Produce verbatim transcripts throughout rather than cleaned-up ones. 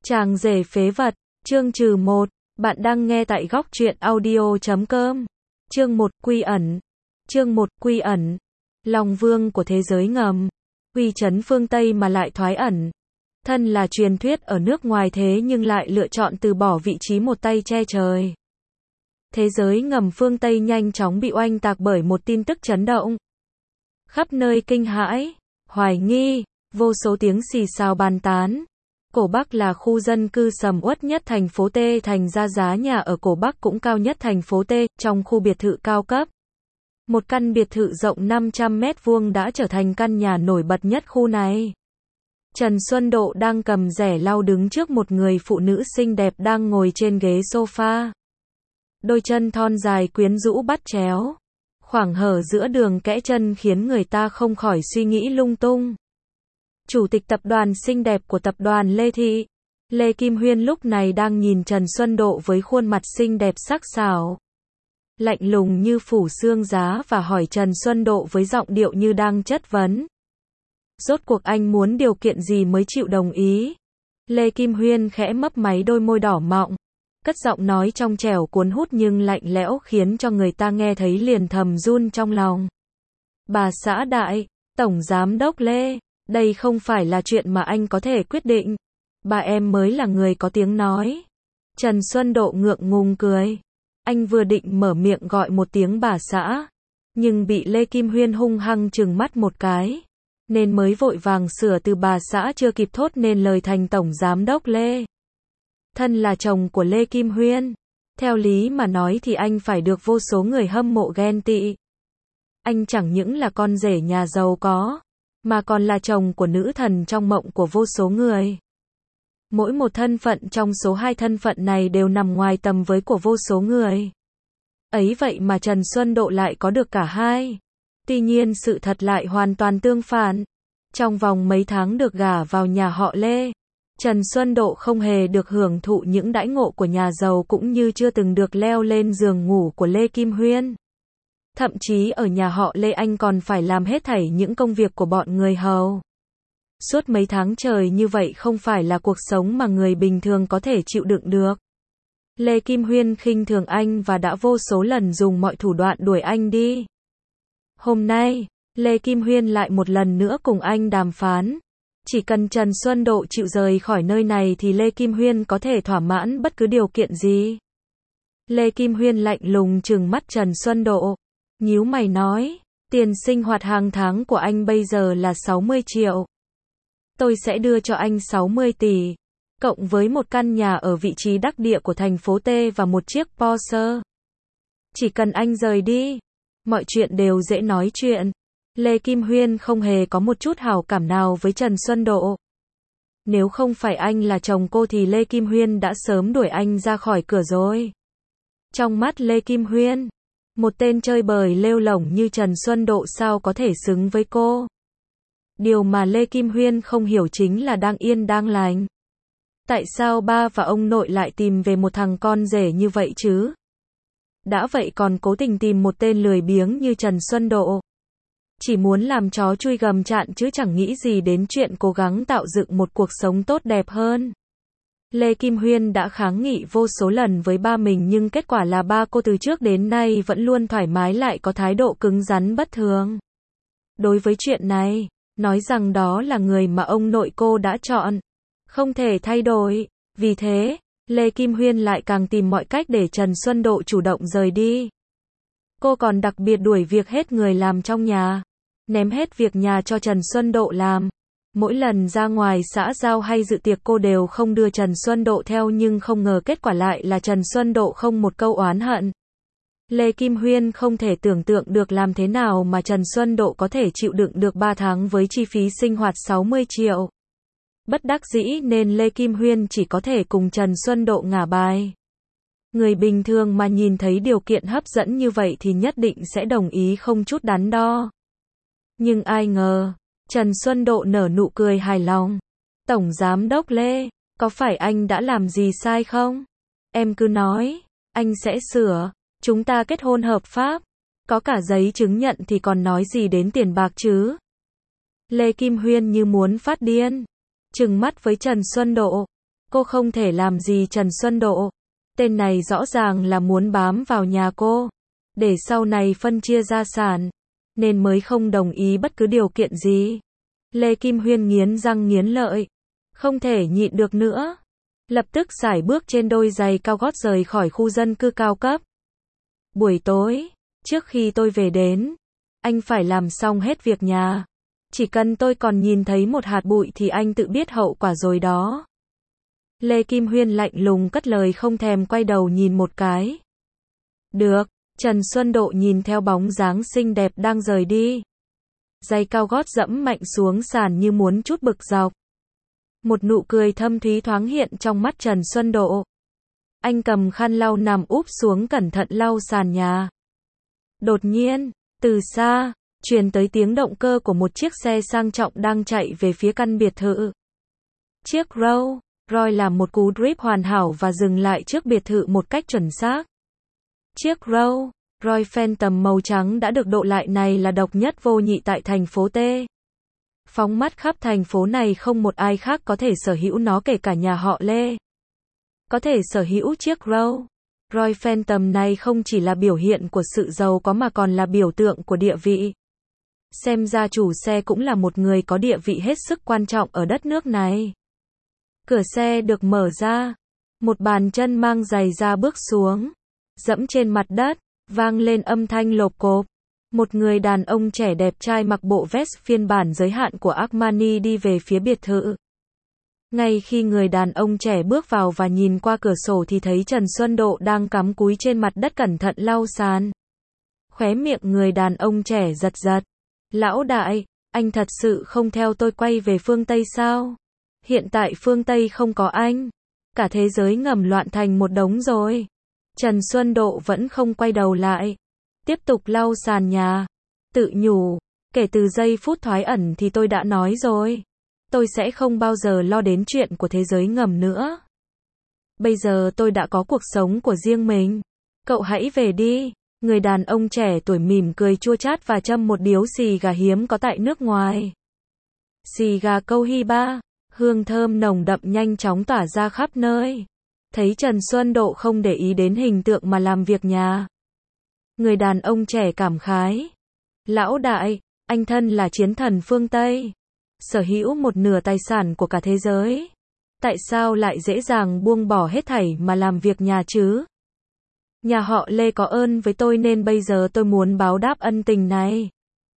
Chàng rể phế vật, chương trừ một, bạn đang nghe tại góc truyện audio chấm com. Chương một, Quy ẩn. Chương một, Quy ẩn. Long vương của thế giới ngầm, uy chấn phương Tây mà lại thoái ẩn. Thân là truyền thuyết ở nước ngoài thế nhưng lại lựa chọn từ bỏ vị trí một tay che trời. Thế giới ngầm phương Tây nhanh chóng bị oanh tạc bởi một tin tức chấn động. Khắp nơi kinh hãi, hoài nghi, vô số tiếng xì xào bàn tán. Cổ Bắc là khu dân cư sầm uất nhất thành phố T, thành ra giá nhà ở Cổ Bắc cũng cao nhất thành phố T, trong khu biệt thự cao cấp. Một căn biệt thự rộng năm trăm mét vuông đã trở thành căn nhà nổi bật nhất khu này. Trần Xuân Độ đang cầm rẻ lau đứng trước một người phụ nữ xinh đẹp đang ngồi trên ghế sofa. Đôi chân thon dài quyến rũ bắt chéo. Khoảng hở giữa đường kẽ chân khiến người ta không khỏi suy nghĩ lung tung. Chủ tịch tập đoàn xinh đẹp của tập đoàn Lê Thị, Lê Kim Huyên lúc này đang nhìn Trần Xuân Độ với khuôn mặt xinh đẹp sắc sảo, lạnh lùng như phủ xương giá và hỏi Trần Xuân Độ với giọng điệu như đang chất vấn. Rốt cuộc anh muốn điều kiện gì mới chịu đồng ý? Lê Kim Huyên khẽ mấp máy đôi môi đỏ mọng, cất giọng nói trong trẻo cuốn hút nhưng lạnh lẽo khiến cho người ta nghe thấy liền thầm run trong lòng. Bà xã đại, Tổng Giám đốc Lê, đây không phải là chuyện mà anh có thể quyết định. Bà em mới là người có tiếng nói. Trần Xuân Độ ngượng ngùng cười. Anh vừa định mở miệng gọi một tiếng bà xã, nhưng bị Lê Kim Huyên hung hăng trừng mắt một cái, nên mới vội vàng sửa từ bà xã chưa kịp thốt nên lời thành Tổng Giám đốc Lê. Thân là chồng của Lê Kim Huyên, theo lý mà nói thì anh phải được vô số người hâm mộ ghen tị. Anh chẳng những là con rể nhà giàu có, mà còn là chồng của nữ thần trong mộng của vô số người. Mỗi một thân phận trong số hai thân phận này đều nằm ngoài tầm với của vô số người. Ấy vậy mà Trần Xuân Độ lại có được cả hai. Tuy nhiên sự thật lại hoàn toàn tương phản. Trong vòng mấy tháng được gả vào nhà họ Lê, Trần Xuân Độ không hề được hưởng thụ những đãi ngộ của nhà giàu cũng như chưa từng được leo lên giường ngủ của Lê Kim Huyên. Thậm chí ở nhà họ Lê anh còn phải làm hết thảy những công việc của bọn người hầu. Suốt mấy tháng trời như vậy không phải là cuộc sống mà người bình thường có thể chịu đựng được. Lê Kim Huyên khinh thường anh và đã vô số lần dùng mọi thủ đoạn đuổi anh đi. Hôm nay, Lê Kim Huyên lại một lần nữa cùng anh đàm phán. Chỉ cần Trần Xuân Độ chịu rời khỏi nơi này thì Lê Kim Huyên có thể thỏa mãn bất cứ điều kiện gì. Lê Kim Huyên lạnh lùng trừng mắt Trần Xuân Độ, nhíu mày nói, tiền sinh hoạt hàng tháng của anh bây giờ là sáu mươi triệu. Tôi sẽ đưa cho anh sáu mươi tỷ, cộng với một căn nhà ở vị trí đắc địa của thành phố T và một chiếc Porsche. Chỉ cần anh rời đi, mọi chuyện đều dễ nói chuyện. Lê Kim Huyên không hề có một chút hảo cảm nào với Trần Xuân Độ. Nếu không phải anh là chồng cô thì Lê Kim Huyên đã sớm đuổi anh ra khỏi cửa rồi. Trong mắt Lê Kim Huyên, một tên chơi bời lêu lổng như Trần Xuân Độ sao có thể xứng với cô. Điều mà Lê Kim Huyên không hiểu chính là đang yên đang lành. Tại sao ba và ông nội lại tìm về một thằng con rể như vậy chứ? Đã vậy còn cố tình tìm một tên lười biếng như Trần Xuân Độ. Chỉ muốn làm chó chui gầm chạn chứ chẳng nghĩ gì đến chuyện cố gắng tạo dựng một cuộc sống tốt đẹp hơn. Lê Kim Huyên đã kháng nghị vô số lần với ba mình nhưng kết quả là ba cô từ trước đến nay vẫn luôn thoải mái lại có thái độ cứng rắn bất thường. Đối với chuyện này, nói rằng đó là người mà ông nội cô đã chọn, không thể thay đổi. Vì thế, Lê Kim Huyên lại càng tìm mọi cách để Trần Xuân Độ chủ động rời đi. Cô còn đặc biệt đuổi việc hết người làm trong nhà, ném hết việc nhà cho Trần Xuân Độ làm. Mỗi lần ra ngoài xã giao hay dự tiệc cô đều không đưa Trần Xuân Độ theo nhưng không ngờ kết quả lại là Trần Xuân Độ không một câu oán hận. Lê Kim Huyên không thể tưởng tượng được làm thế nào mà Trần Xuân Độ có thể chịu đựng được ba tháng với chi phí sinh hoạt sáu mươi triệu. Bất đắc dĩ nên Lê Kim Huyên chỉ có thể cùng Trần Xuân Độ ngả bài. Người bình thường mà nhìn thấy điều kiện hấp dẫn như vậy thì nhất định sẽ đồng ý không chút đắn đo. Nhưng ai ngờ, Trần Xuân Độ nở nụ cười hài lòng. Tổng Giám đốc Lê, có phải anh đã làm gì sai không? Em cứ nói, anh sẽ sửa. Chúng ta kết hôn hợp pháp, có cả giấy chứng nhận thì còn nói gì đến tiền bạc chứ? Lê Kim Huyên như muốn phát điên, trừng mắt với Trần Xuân Độ. Cô không thể làm gì Trần Xuân Độ. Tên này rõ ràng là muốn bám vào nhà cô, để sau này phân chia gia sản, nên mới không đồng ý bất cứ điều kiện gì. Lê Kim Huyên nghiến răng nghiến lợi, không thể nhịn được nữa. Lập tức sải bước trên đôi giày cao gót rời khỏi khu dân cư cao cấp. Buổi tối, trước khi tôi về đến, anh phải làm xong hết việc nhà. Chỉ cần tôi còn nhìn thấy một hạt bụi thì anh tự biết hậu quả rồi đó. Lê Kim Huyên lạnh lùng cất lời không thèm quay đầu nhìn một cái. Được, Trần Xuân Độ nhìn theo bóng dáng xinh đẹp đang rời đi. Giày cao gót dẫm mạnh xuống sàn như muốn trút bực dọc. Một nụ cười thâm thúy thoáng hiện trong mắt Trần Xuân Độ. Anh cầm khăn lau nằm úp xuống cẩn thận lau sàn nhà. Đột nhiên, từ xa, truyền tới tiếng động cơ của một chiếc xe sang trọng đang chạy về phía căn biệt thự. Chiếc Rolls Royce làm một cú drift hoàn hảo và dừng lại trước biệt thự một cách chuẩn xác. Chiếc Rolls Royce Phantom màu trắng đã được độ lại này là độc nhất vô nhị tại thành phố T. Phóng mắt khắp thành phố này không một ai khác có thể sở hữu nó kể cả nhà họ Lê. Có thể sở hữu chiếc Rolls Royce Phantom này không chỉ là biểu hiện của sự giàu có mà còn là biểu tượng của địa vị. Xem ra chủ xe cũng là một người có địa vị hết sức quan trọng ở đất nước này. Cửa xe được mở ra. Một bàn chân mang giày da bước xuống. Dẫm trên mặt đất, vang lên âm thanh lộp cộp. Một người đàn ông trẻ đẹp trai mặc bộ vest phiên bản giới hạn của Armani đi về phía biệt thự. Ngay khi người đàn ông trẻ bước vào và nhìn qua cửa sổ thì thấy Trần Xuân Độ đang cắm cúi trên mặt đất cẩn thận lau sàn. Khóe miệng người đàn ông trẻ giật giật. Lão đại, anh thật sự không theo tôi quay về phương Tây sao? Hiện tại phương Tây không có anh. Cả thế giới ngầm loạn thành một đống rồi. Trần Xuân Độ vẫn không quay đầu lại. Tiếp tục lau sàn nhà. Tự nhủ, kể từ giây phút thoái ẩn thì tôi đã nói rồi. Tôi sẽ không bao giờ lo đến chuyện của thế giới ngầm nữa. Bây giờ tôi đã có cuộc sống của riêng mình. Cậu hãy về đi. Người đàn ông trẻ tuổi mỉm cười chua chát và châm một điếu xì gà hiếm có tại nước ngoài. Xì gà câu Hiba, hương thơm nồng đậm nhanh chóng tỏa ra khắp nơi. Thấy Trần Xuân Độ không để ý đến hình tượng mà làm việc nhà. Người đàn ông trẻ cảm khái. Lão đại, anh thân là chiến thần phương Tây. Sở hữu một nửa tài sản của cả thế giới. Tại sao lại dễ dàng buông bỏ hết thảy mà làm việc nhà chứ? Nhà họ Lê có ơn với tôi nên bây giờ tôi muốn báo đáp ân tình này.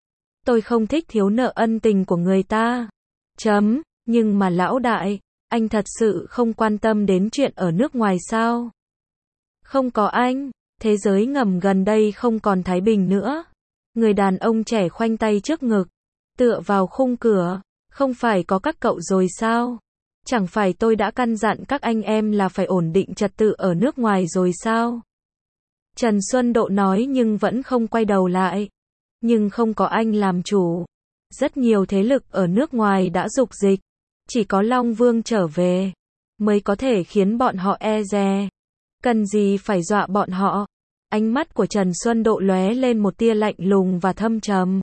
Tôi không thích thiếu nợ ân tình của người ta. Chấm, nhưng mà lão đại, anh thật sự không quan tâm đến chuyện ở nước ngoài sao? Không có anh, thế giới ngầm gần đây không còn thái bình nữa. Người đàn ông trẻ khoanh tay trước ngực, tựa vào khung cửa. Không phải có các cậu rồi sao? Chẳng phải tôi đã căn dặn các anh em là phải ổn định trật tự ở nước ngoài rồi sao? Trần Xuân Độ nói nhưng vẫn không quay đầu lại. Nhưng không có anh làm chủ. Rất nhiều thế lực ở nước ngoài đã dục dịch. Chỉ có Long Vương trở về mới có thể khiến bọn họ e dè. Cần gì phải dọa bọn họ? Ánh mắt của Trần Xuân Độ lóe lên một tia lạnh lùng và thâm trầm.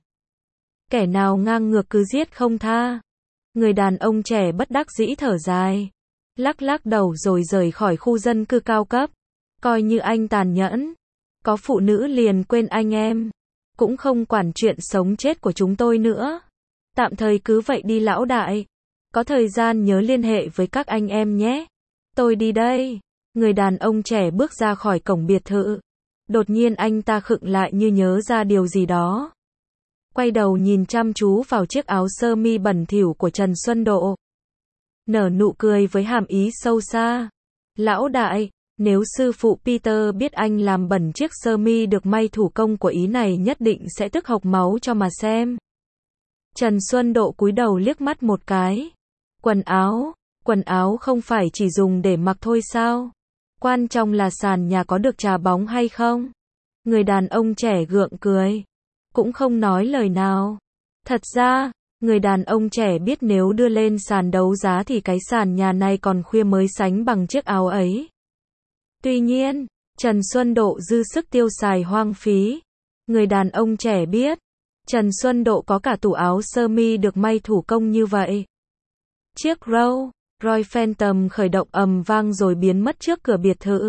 Kẻ nào ngang ngược cứ giết không tha. Người đàn ông trẻ bất đắc dĩ thở dài. Lắc lắc đầu rồi rời khỏi khu dân cư cao cấp. Coi như anh tàn nhẫn. Có phụ nữ liền quên anh em. Cũng không quản chuyện sống chết của chúng tôi nữa. Tạm thời cứ vậy đi lão đại. Có thời gian nhớ liên hệ với các anh em nhé. Tôi đi đây. Người đàn ông trẻ bước ra khỏi cổng biệt thự. Đột nhiên anh ta khựng lại như nhớ ra điều gì đó. Quay đầu nhìn chăm chú vào chiếc áo sơ mi bẩn thỉu của Trần Xuân Độ. Nở nụ cười với hàm ý sâu xa. Lão đại, nếu sư phụ Peter biết anh làm bẩn chiếc sơ mi được may thủ công của ý này nhất định sẽ tức hộc máu cho mà xem. Trần Xuân Độ cúi đầu liếc mắt một cái. Quần áo, quần áo không phải chỉ dùng để mặc thôi sao? Quan trọng là sàn nhà có được trà bóng hay không? Người đàn ông trẻ gượng cười. Cũng không nói lời nào. Thật ra, người đàn ông trẻ biết nếu đưa lên sàn đấu giá thì cái sàn nhà này còn khuya mới sánh bằng chiếc áo ấy. Tuy nhiên, Trần Xuân Độ dư sức tiêu xài hoang phí. Người đàn ông trẻ biết, Trần Xuân Độ có cả tủ áo sơ mi được may thủ công như vậy. Chiếc Rolls Roy Phantom khởi động ầm vang rồi biến mất trước cửa biệt thự.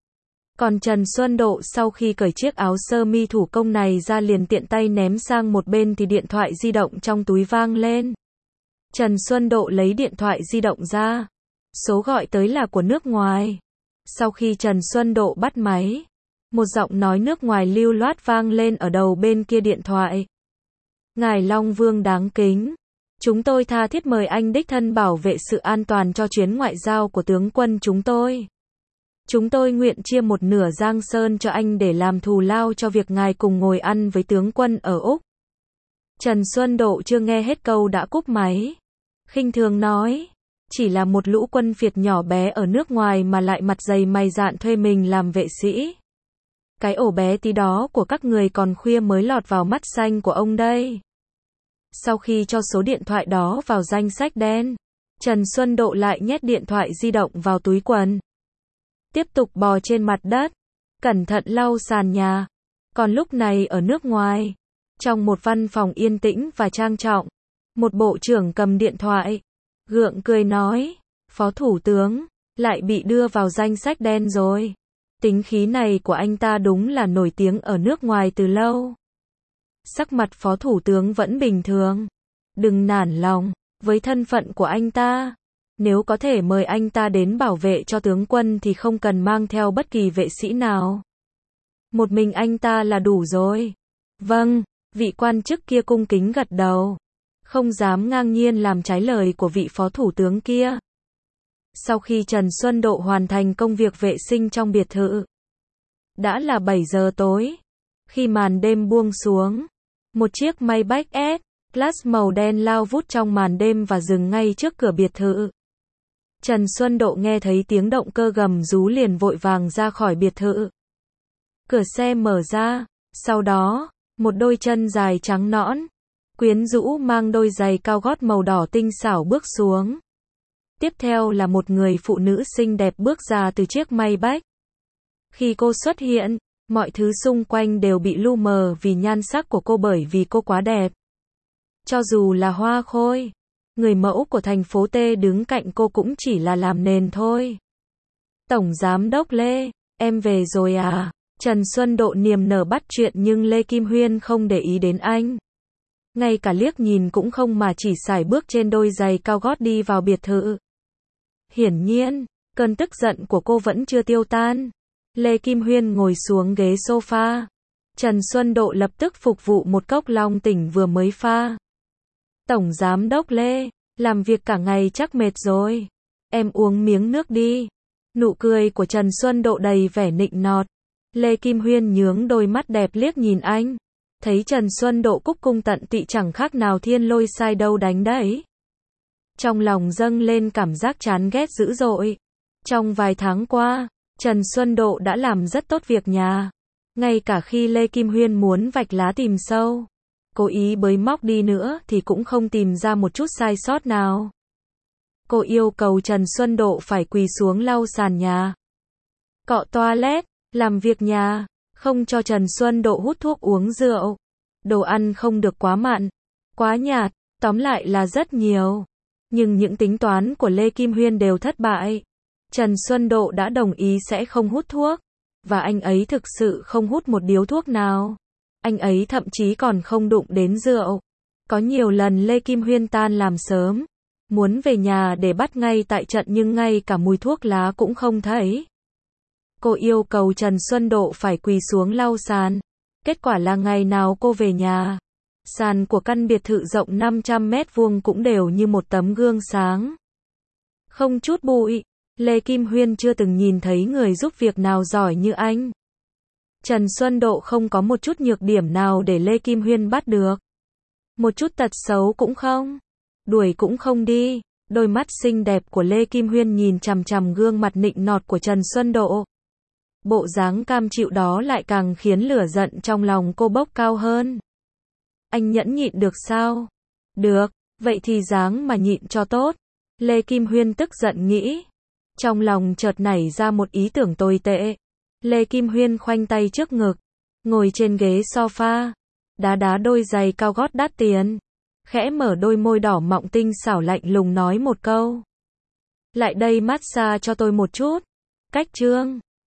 Còn Trần Xuân Độ sau khi cởi chiếc áo sơ mi thủ công này ra liền tiện tay ném sang một bên thì điện thoại di động trong túi vang lên. Trần Xuân Độ lấy điện thoại di động ra. Số gọi tới là của nước ngoài. Sau khi Trần Xuân Độ bắt máy, một giọng nói nước ngoài lưu loát vang lên ở đầu bên kia điện thoại. Ngài Long Vương đáng kính, chúng tôi tha thiết mời anh đích thân bảo vệ sự an toàn cho chuyến ngoại giao của tướng quân chúng tôi. Chúng tôi nguyện chia một nửa Giang Sơn cho anh để làm thù lao cho việc ngài cùng ngồi ăn với tướng quân ở Úc. Trần Xuân Độ chưa nghe hết câu đã cúp máy. Khinh thường nói, chỉ là một lũ quân phiệt nhỏ bé ở nước ngoài mà lại mặt dày mày dạn thuê mình làm vệ sĩ. Cái ổ bé tí đó của các người còn khuya mới lọt vào mắt xanh của ông đây. Sau khi cho số điện thoại đó vào danh sách đen, Trần Xuân Độ lại nhét điện thoại di động vào túi quần. Tiếp tục bò trên mặt đất, cẩn thận lau sàn nhà. Còn lúc này ở nước ngoài, trong một văn phòng yên tĩnh và trang trọng, một bộ trưởng cầm điện thoại, gượng cười nói, Phó Thủ tướng, lại bị đưa vào danh sách đen rồi. Tính khí này của anh ta đúng là nổi tiếng ở nước ngoài từ lâu. Sắc mặt Phó Thủ tướng vẫn bình thường. Đừng nản lòng, với thân phận của anh ta, nếu có thể mời anh ta đến bảo vệ cho tướng quân thì không cần mang theo bất kỳ vệ sĩ nào. Một mình anh ta là đủ rồi. Vâng, vị quan chức kia cung kính gật đầu. Không dám ngang nhiên làm trái lời của vị Phó Thủ tướng kia. Sau khi Trần Xuân Độ hoàn thành công việc vệ sinh trong biệt thự, đã là bảy giờ tối. Khi màn đêm buông xuống, một chiếc Maybach S-Class màu đen lao vút trong màn đêm và dừng ngay trước cửa biệt thự. Trần Xuân Độ nghe thấy tiếng động cơ gầm rú liền vội vàng ra khỏi biệt thự. Cửa xe mở ra, sau đó, một đôi chân dài trắng nõn, quyến rũ mang đôi giày cao gót màu đỏ tinh xảo bước xuống. Tiếp theo là một người phụ nữ xinh đẹp bước ra từ chiếc Maybach. Khi cô xuất hiện, mọi thứ xung quanh đều bị lu mờ vì nhan sắc của cô bởi vì cô quá đẹp. Cho dù là Hoa Khôi, người mẫu của thành phố T đứng cạnh cô cũng chỉ là làm nền thôi. Tổng Giám đốc Lê, em về rồi à? Trần Xuân Độ niềm nở bắt chuyện nhưng Lê Kim Huyên không để ý đến anh. Ngay cả liếc nhìn cũng không mà chỉ sải bước trên đôi giày cao gót đi vào biệt thự. Hiển nhiên, cơn tức giận của cô vẫn chưa tiêu tan. Lê Kim Huyên ngồi xuống ghế sofa. Trần Xuân Độ lập tức phục vụ một cốc long tỉnh vừa mới pha. Tổng Giám đốc Lê, làm việc cả ngày chắc mệt rồi. Em uống miếng nước đi. Nụ cười của Trần Xuân Độ đầy vẻ nịnh nọt. Lê Kim Huyên nhướng đôi mắt đẹp liếc nhìn anh. Thấy Trần Xuân Độ cúc cung tận tụy chẳng khác nào thiên lôi sai đâu đánh đấy. Trong lòng dâng lên cảm giác chán ghét dữ dội. Trong vài tháng qua, Trần Xuân Độ đã làm rất tốt việc nhà. Ngay cả khi Lê Kim Huyên muốn vạch lá tìm sâu, cố ý bới móc đi nữa thì cũng không tìm ra một chút sai sót nào. Cô yêu cầu Trần Xuân Độ phải quỳ xuống lau sàn nhà, cọ toilet, làm việc nhà, không cho Trần Xuân Độ hút thuốc uống rượu. Đồ ăn không được quá mặn, quá nhạt, tóm lại là rất nhiều. Nhưng những tính toán của Lê Kim Huyên đều thất bại. Trần Xuân Độ đã đồng ý sẽ không hút thuốc. Và anh ấy thực sự không hút một điếu thuốc nào. Anh ấy thậm chí còn không đụng đến rượu. Có nhiều lần Lê Kim Huyên tan làm sớm, muốn về nhà để bắt ngay tại trận nhưng ngay cả mùi thuốc lá cũng không thấy. Cô yêu cầu Trần Xuân Độ phải quỳ xuống lau sàn. Kết quả là ngày nào cô về nhà, sàn của căn biệt thự rộng năm trăm mét vuông cũng đều như một tấm gương sáng. Không chút bụi. Lê Kim Huyên chưa từng nhìn thấy người giúp việc nào giỏi như anh. Trần Xuân Độ không có một chút nhược điểm nào để Lê Kim Huyên bắt được. Một chút tật xấu cũng không. Đuổi cũng không đi. Đôi mắt xinh đẹp của Lê Kim Huyên nhìn chằm chằm gương mặt nịnh nọt của Trần Xuân Độ. Bộ dáng cam chịu đó lại càng khiến lửa giận trong lòng cô bốc cao hơn. Anh nhẫn nhịn được sao? Được, vậy thì dáng mà nhịn cho tốt. Lê Kim Huyên tức giận nghĩ. Trong lòng chợt nảy ra một ý tưởng tồi tệ. Lê Kim Huyên khoanh tay trước ngực, ngồi trên ghế sofa, đá đá đôi giày cao gót đắt tiền, khẽ mở đôi môi đỏ mọng tinh xảo lạnh lùng nói một câu. Lại đây massage cho tôi một chút. Cách chương